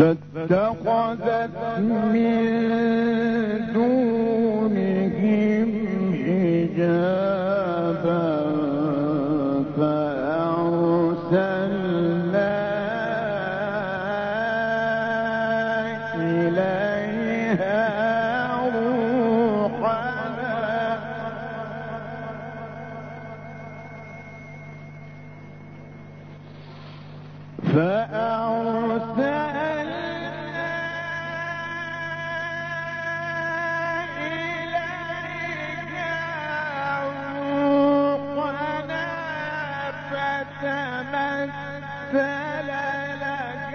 فاتخذت من دونهم حجابا فأرسلنا إليها فتمثل لك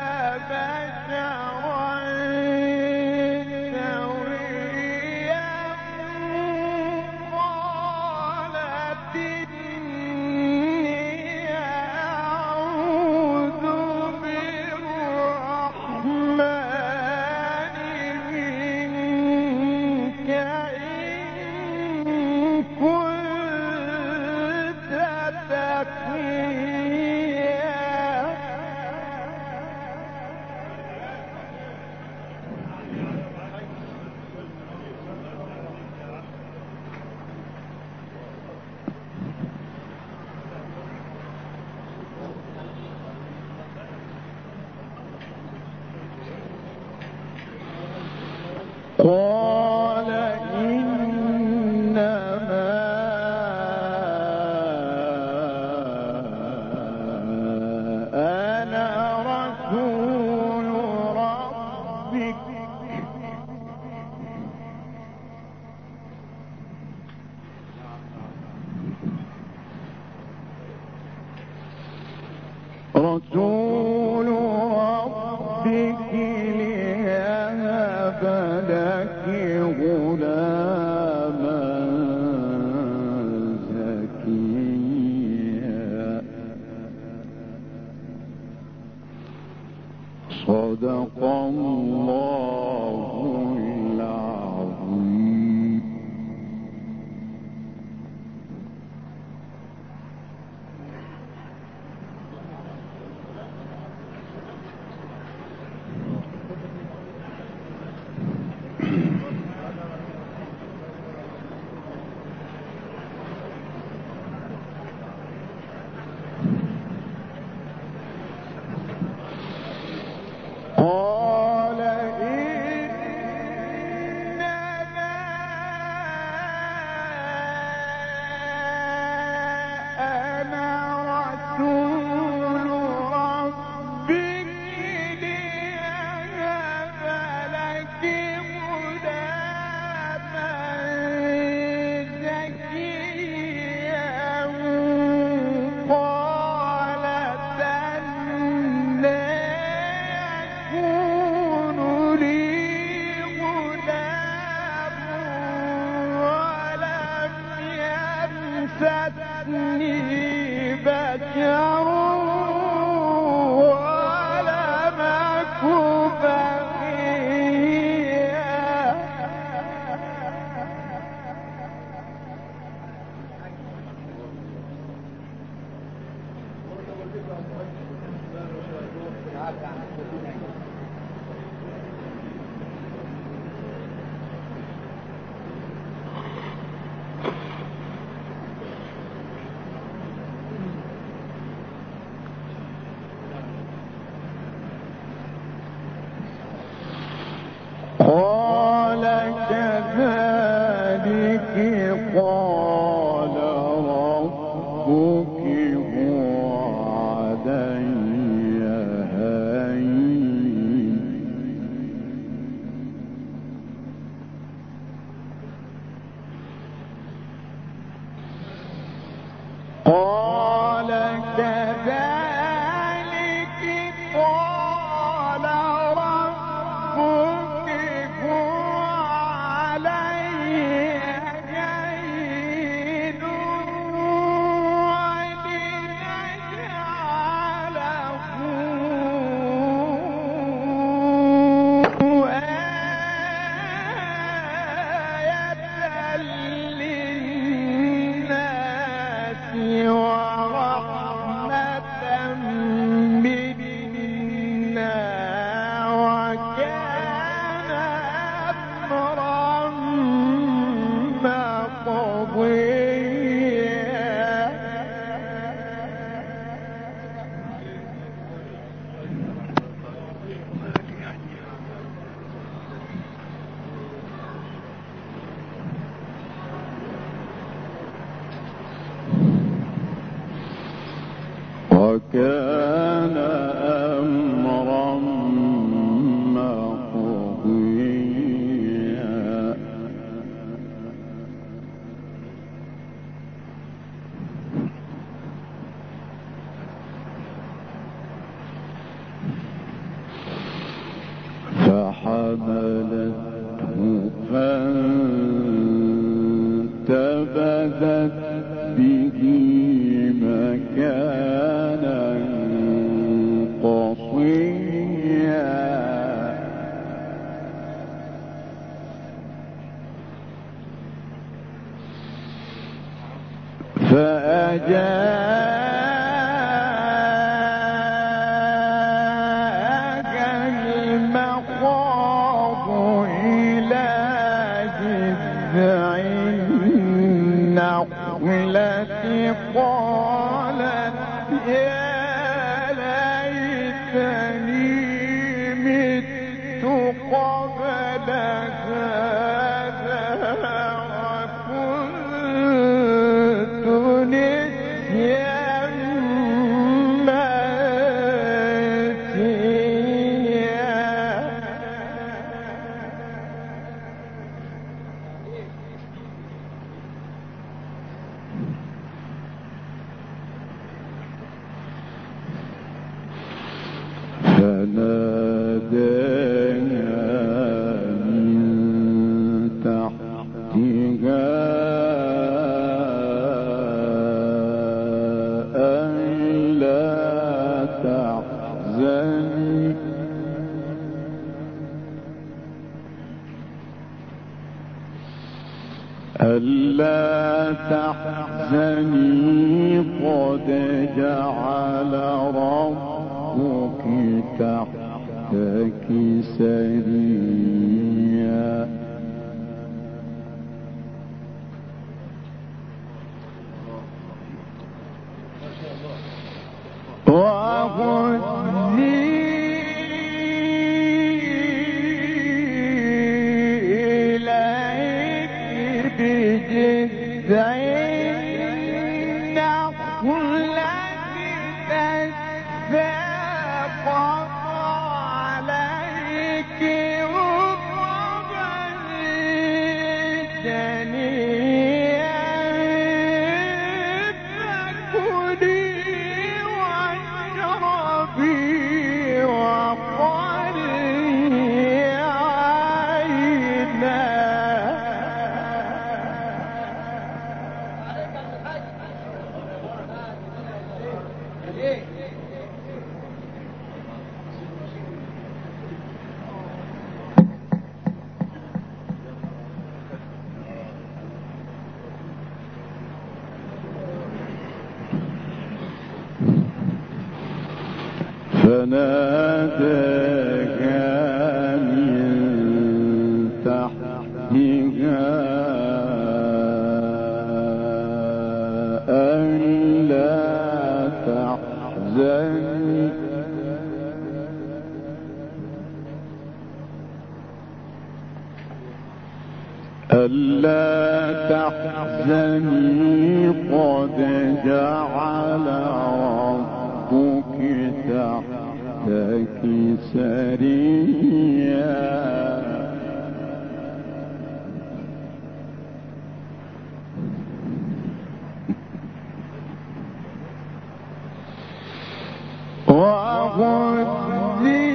بشرا سويا قالت إني أعوذ بالرحمن منك إن كنت تقيا. قال إنما أنا رسول ربك ليهب لك غلاما زكيا. صدق الله العظيم. قال إنما أنا رسول ربك ليهب لك غلاما زكيا. قالت أنى يكون لي غلام ولم يمسسني بشر ولم أك بغيا. قال كذلك قال ربك هو علي هين. قال كذلك قال ربك هو علي هين. وكان أمرا مقضيا. فحملته فانتبذت به مكانا قصيا. فأجاءها المخاض إلى جذع النخلة قالت يا ليتني مت قبل هذا وكنت نسيا فناداها من تحتها ألا تحزني قد جعل ربك تحتك سريا. وهزي إليك بجذع النخلة تساقط عليك رطبا جنيا فكلي واشربي وقري عينا. فناداها من تحتها ألا تحزني قد جعل ربك تحتك سريا. وهزي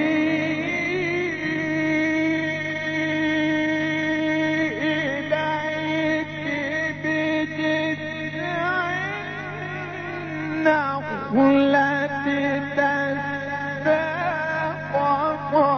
إليك بجذع النخلة تساقط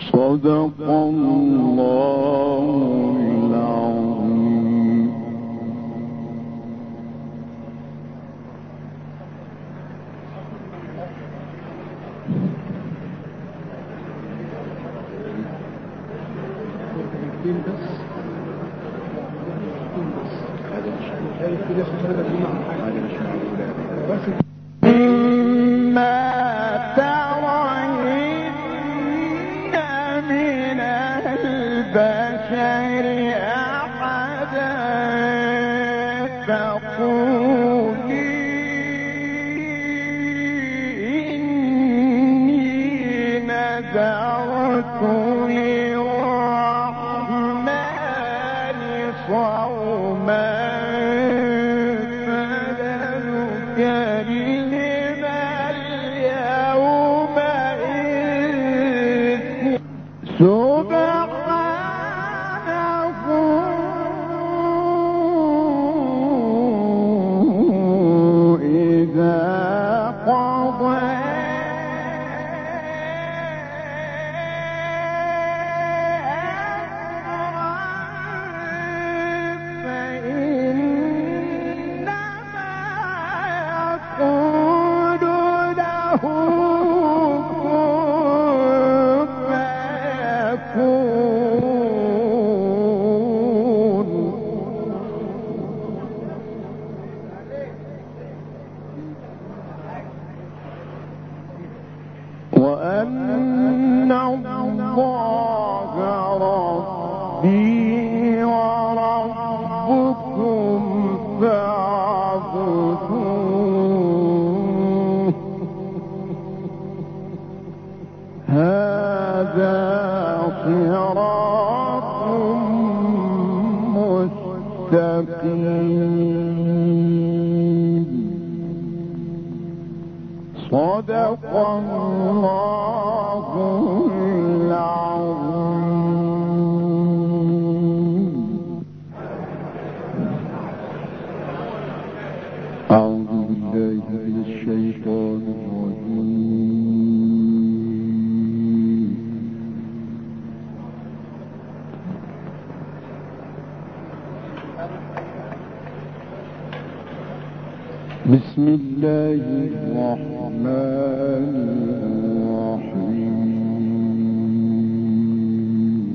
صدق الله العظيم. وأن الله ربي وربكم فاعبدوه هذا صراط مستقيم. صدق الله العظيم. أعوذ بالله من الشيطان الرجيم. بسم الله الرحمن الرحيم.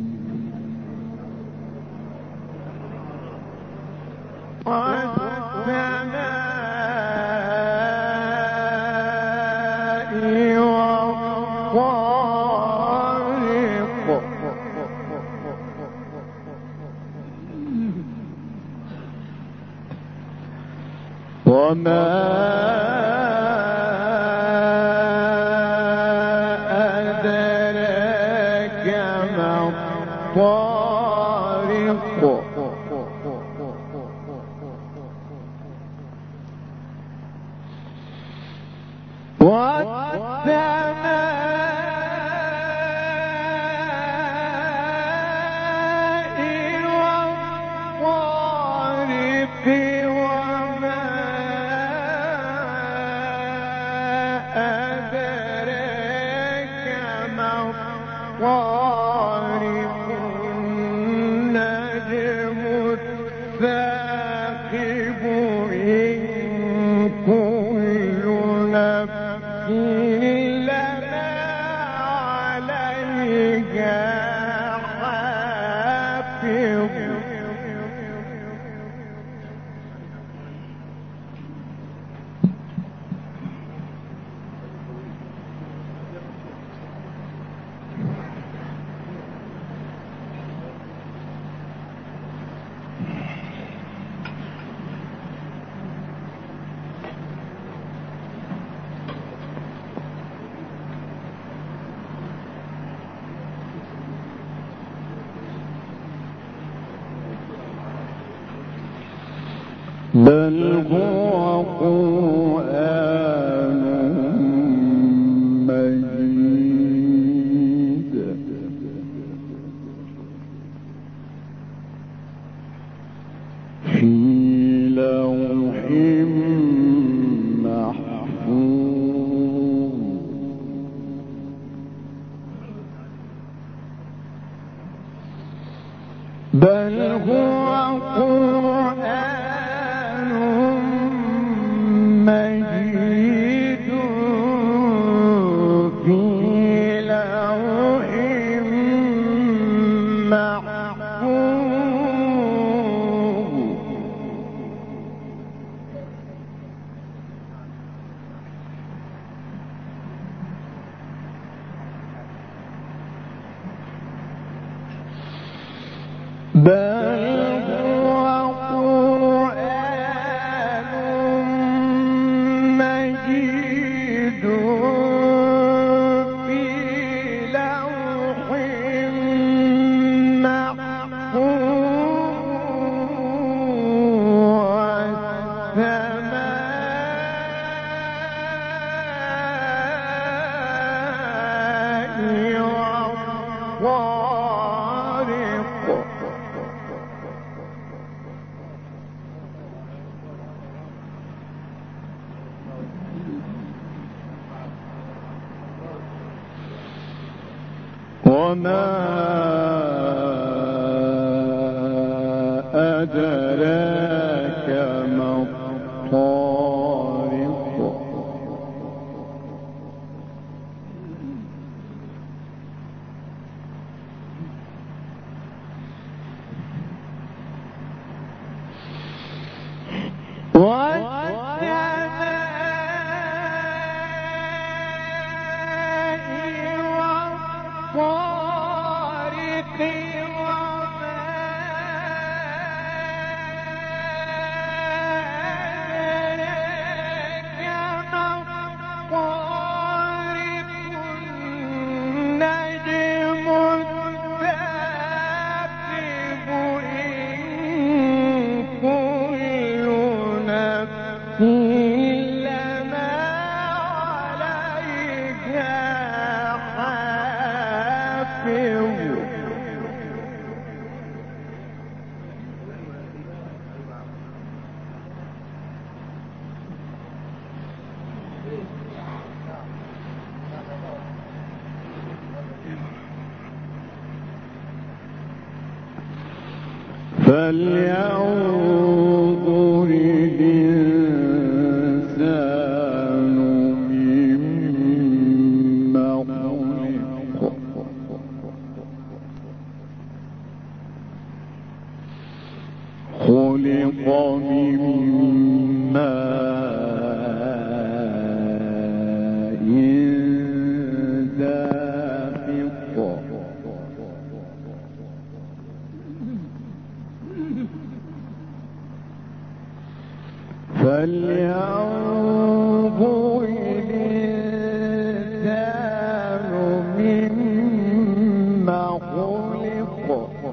والسماء والطارق وما أدراك ما الطارق بل هو قرآن مجيد في لوح محفوظ بل هو قرآن مجيد في لوح وما أدراك ما الطارق فلينظر الإنسان مما خلق من ماء دافق فلينظر الإنسان مما خلق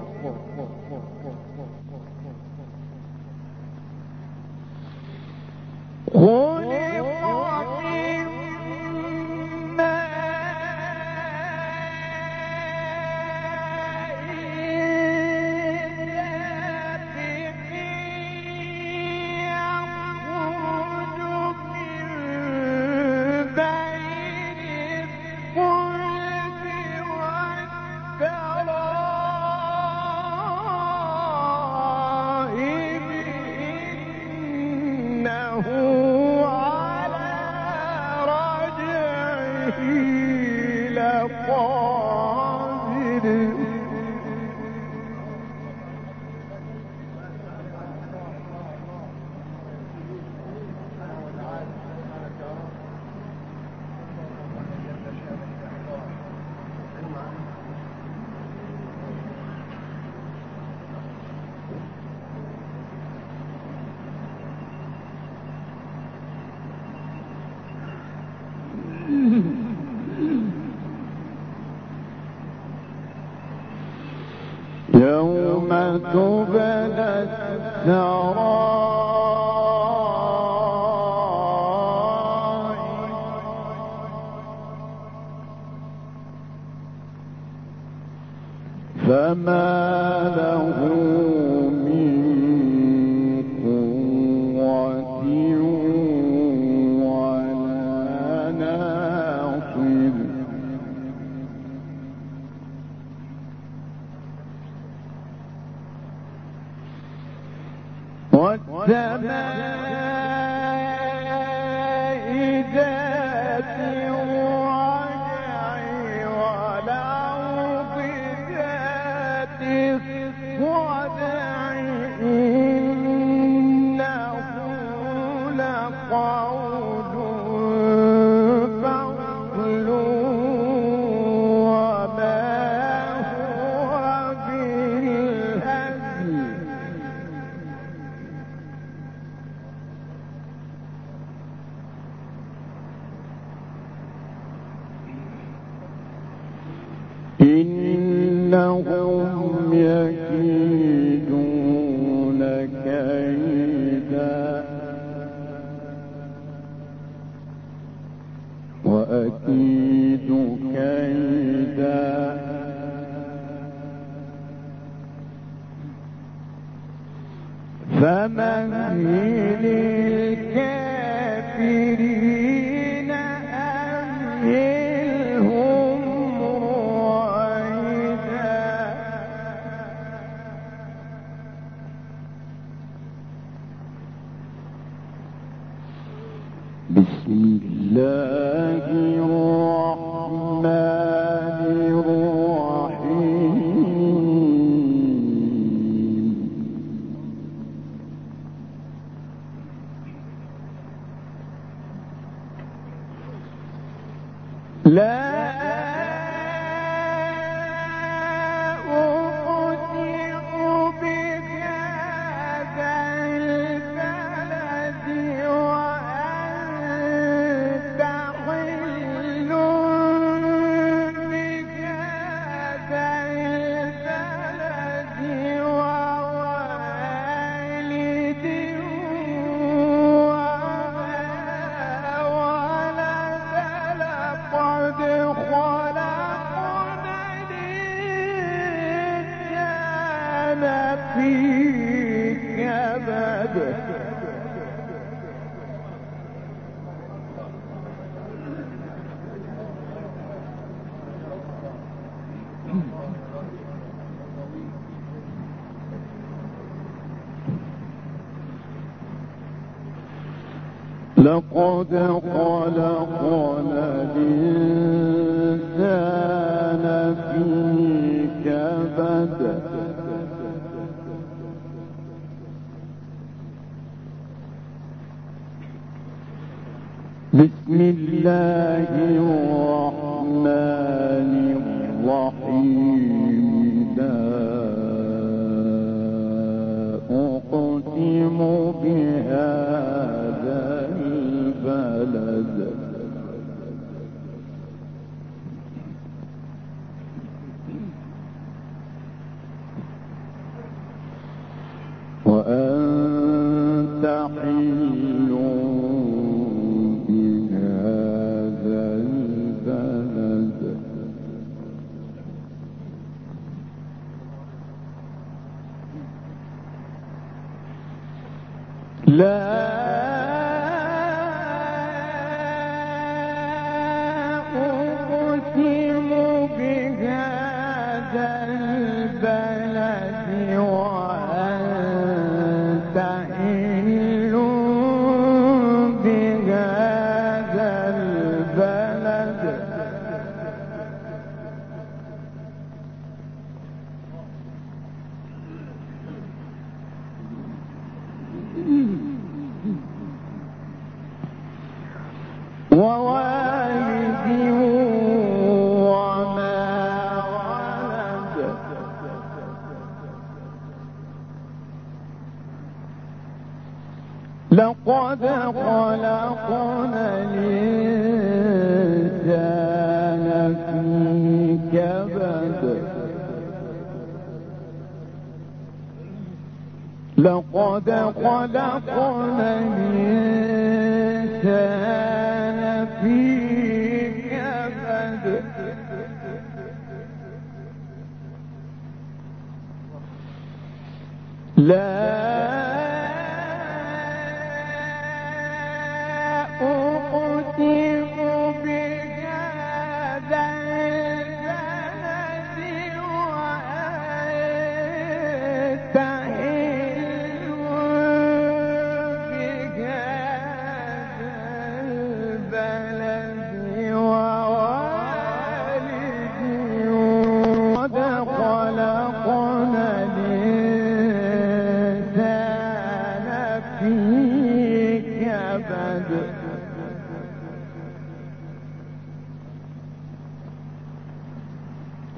يوم تبلى السرائر فما له من قوة ولا ناصر ذات الرجع والأرض ذات الصدع إنه لقول فصل وما هو بالهزل إنهم يكيدون كيدا وأكيد كيدا فمهل الكافرين أمهلهم رويدا بسم الله الرحمن الرحيم لا أقسم بهذا البلد وأنت حل بهذا البلد ووالد وما ولد لقد خلقنا الإنسان في كبد لقد خلقنا الإنسان في كبد بسم الله الرحمن الرحيم لا أقسم بهذا البلد وأنت حل بهذا البلد لا أقسم بهذا البلد وأنت حل بهذا البلد ووالد وما ولد لقد خلقنا الإنسان في كبد لقد خلقنا الإنسان في كبد لا أقسم بهذا البلد وأنت حل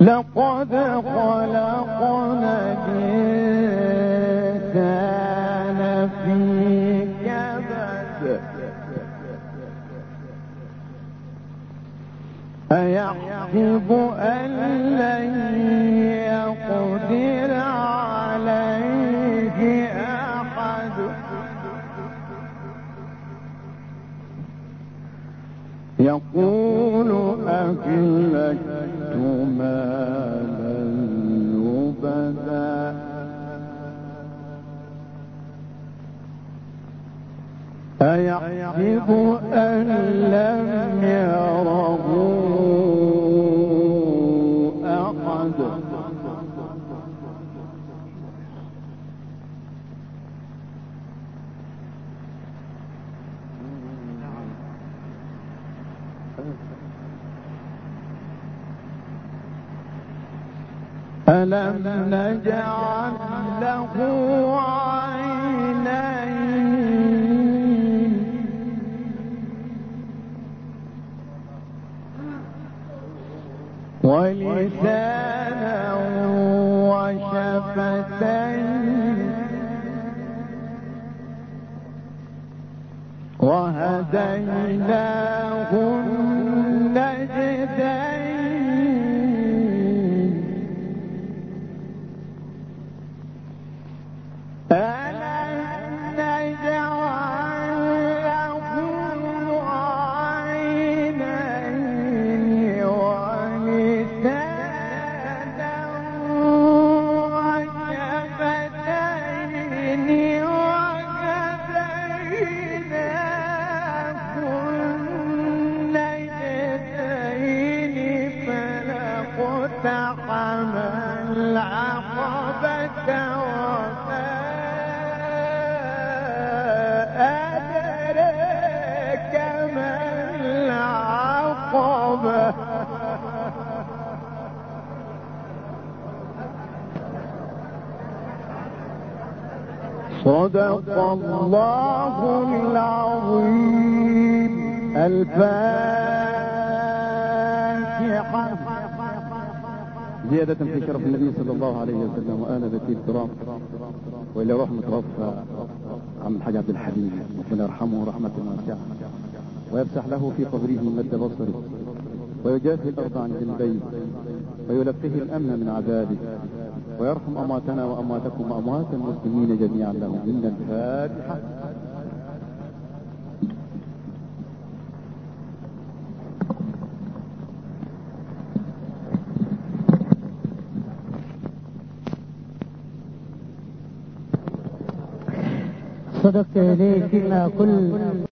لقد خلقنا الإنسان في كبد أيحسب أن لن يقدر عليه أحد يقول أهلكت مالا لبدا أيحسب أن لم يره أحد ألم نجعل له عينين ولسانا وشفتين وهديناه النجدين ألم نجعل له عينين ولسانا وشفتين وهديناه النجدين فلاقتحم العقبة وما أدراك ما العقبة صدق الله العظيم. الفاتحة. زيادة في شرف النبي صلى الله عليه وسلم وآل بيته الكرام، وإلى روح متوفى عم الحاج عبد الحليم، ربنا يرحمه رحمة واسعة ويفسح له في قبره مد بصره ويجافي الأرض عن جنبيه ويلقيه الأمن من عذابه ويرحم أمواتنا وأمواتكم وأموات المسلمين جميعا لهم منا الفاتحة. صدقت إليه فيما كل